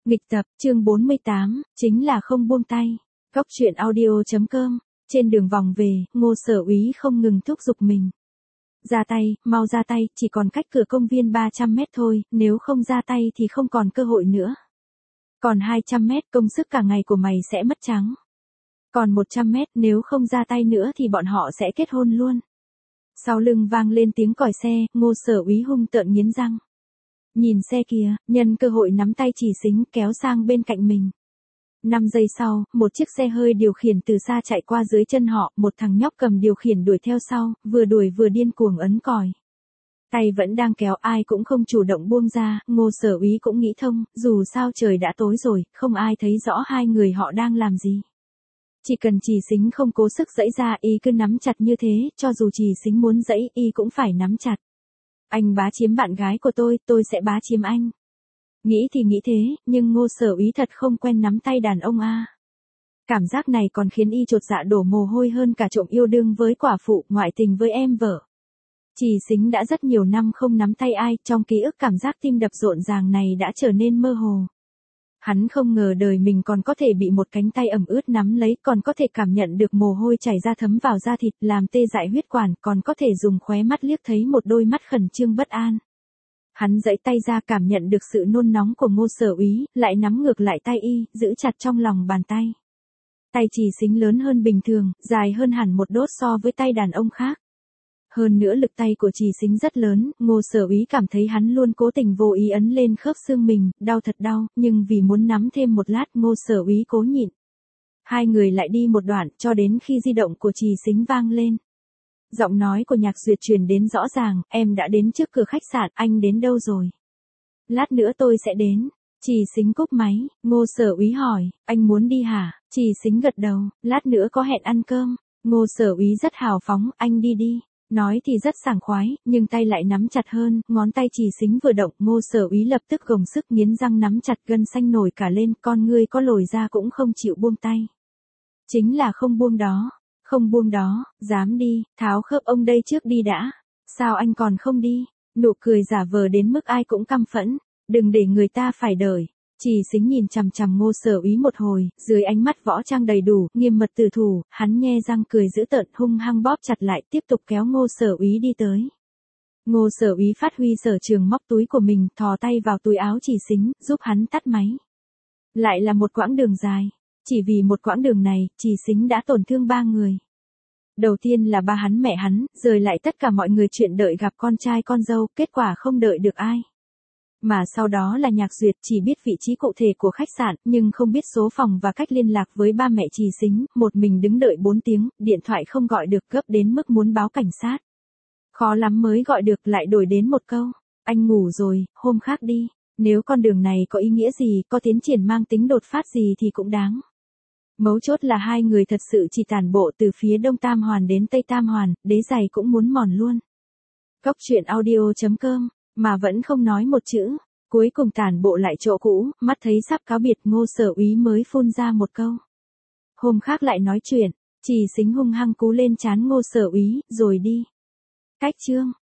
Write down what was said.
Nghịch tập, chương 48, chính là không buông tay. Góc truyện audio.com. Trên đường vòng về, Ngô Sở Úy không ngừng thúc giục mình. Ra tay, mau ra tay, chỉ còn cách cửa công viên 300 mét thôi, nếu không ra tay thì không còn cơ hội nữa. Còn 200 mét, công sức cả ngày của mày sẽ mất trắng. Còn 100 mét, nếu không ra tay nữa thì bọn họ sẽ kết hôn luôn. Sau lưng vang lên tiếng còi xe, Ngô Sở Úy hung tợn nghiến răng. Nhìn xe kìa, nhân cơ hội nắm tay Chỉ Sính kéo sang bên cạnh mình. 5 giây sau, một chiếc xe hơi điều khiển từ xa chạy qua dưới chân họ, một thằng nhóc cầm điều khiển đuổi theo sau, vừa đuổi vừa điên cuồng ấn còi. Tay vẫn đang kéo, ai cũng không chủ động buông ra, Ngô Sở Úy cũng nghĩ thông, dù sao trời đã tối rồi, không ai thấy rõ hai người họ đang làm gì. Chỉ cần Chỉ Sính không cố sức giãy ra, y cứ nắm chặt như thế, cho dù Chỉ Sính muốn giãy, y cũng phải nắm chặt. Anh bá chiếm bạn gái của tôi sẽ bá chiếm anh. Nghĩ thì nghĩ thế, nhưng Ngô Sở Úy thật không quen nắm tay đàn ông a. Cảm giác này còn khiến y chột dạ đổ mồ hôi hơn cả trộm yêu đương với quả phụ, ngoại tình với em vợ. Chỉ Sính đã rất nhiều năm không nắm tay ai, trong ký ức cảm giác tim đập rộn ràng này đã trở nên mơ hồ. Hắn không ngờ đời mình còn có thể bị một cánh tay ẩm ướt nắm lấy, còn có thể cảm nhận được mồ hôi chảy ra thấm vào da thịt, làm tê dại huyết quản, còn có thể dùng khóe mắt liếc thấy một đôi mắt khẩn trương bất an. Hắn giãy tay ra, cảm nhận được sự nôn nóng của Ngô Sở Úy, lại nắm ngược lại tay y, giữ chặt trong lòng bàn tay. Tay Chỉ Sính lớn hơn bình thường, dài hơn hẳn một đốt so với tay đàn ông khác. Hơn nữa lực tay của Chỉ Sính rất lớn, Ngô Sở Úy cảm thấy hắn luôn cố tình vô ý ấn lên khớp xương mình, đau thật đau, nhưng vì muốn nắm thêm một lát, Ngô Sở Úy cố nhịn. Hai người lại đi một đoạn, cho đến khi di động của Chỉ Sính vang lên. Giọng nói của Nhạc Duyệt truyền đến rõ ràng, em đã đến trước cửa khách sạn, anh đến đâu rồi? Lát nữa tôi sẽ đến. Chỉ Sính cúp máy, Ngô Sở Úy hỏi, anh muốn đi hả? Chỉ Sính gật đầu, lát nữa có hẹn ăn cơm. Ngô Sở Úy rất hào phóng, anh đi đi. Nói thì rất sảng khoái, nhưng tay lại nắm chặt hơn, ngón tay Chỉ Sính vừa động, Ngô Sở Úy lập tức gồng sức nghiến răng nắm chặt, gân xanh nổi cả lên, con ngươi có lồi ra cũng không chịu buông tay. Chính là không buông đó. Không buông đó, dám đi, tháo khớp ông đây trước đi đã. Sao anh còn không đi? Nụ cười giả vờ đến mức ai cũng căm phẫn. Đừng để người ta phải đợi. Chỉ Sính nhìn chằm chằm Ngô Sở Úy một hồi, dưới ánh mắt võ trang đầy đủ, nghiêm mật tử thủ, hắn nhe răng cười dữ tợn, hung hăng bóp chặt lại, tiếp tục kéo Ngô Sở Úy đi tới. Ngô Sở Úy phát huy sở trường, móc túi của mình, thò tay vào túi áo Chỉ Sính, giúp hắn tắt máy. Lại là một quãng đường dài. Chỉ vì một quãng đường này, Chỉ Sính đã tổn thương 3 người. Đầu tiên là ba hắn, mẹ hắn, rồi lại tất cả mọi người chuyện đợi gặp con trai con dâu, kết quả không đợi được ai. Mà sau đó là Nhạc Duyệt, chỉ biết vị trí cụ thể của khách sạn, nhưng không biết số phòng và cách liên lạc với ba mẹ Chỉ Sính, một mình đứng đợi 4 tiếng, điện thoại không gọi được, gấp đến mức muốn báo cảnh sát. Khó lắm mới gọi được, lại đổi đến một câu, anh ngủ rồi, hôm khác đi. Nếu con đường này có ý nghĩa gì, có tiến triển mang tính đột phát gì thì cũng đáng. Mấu chốt là hai người thật sự chỉ tản bộ từ phía Đông Tam Hoàn đến Tây Tam Hoàn, đế giày cũng muốn mòn luôn. Góc truyện audio.com, mà vẫn không nói một chữ, cuối cùng tản bộ lại chỗ cũ, mắt thấy sắp cáo biệt, Ngô Sở Úy mới phun ra một câu. Hôm khác lại nói chuyện, Chỉ Sính hung hăng cú lên trán Ngô Sở Úy, rồi đi. Cách chương.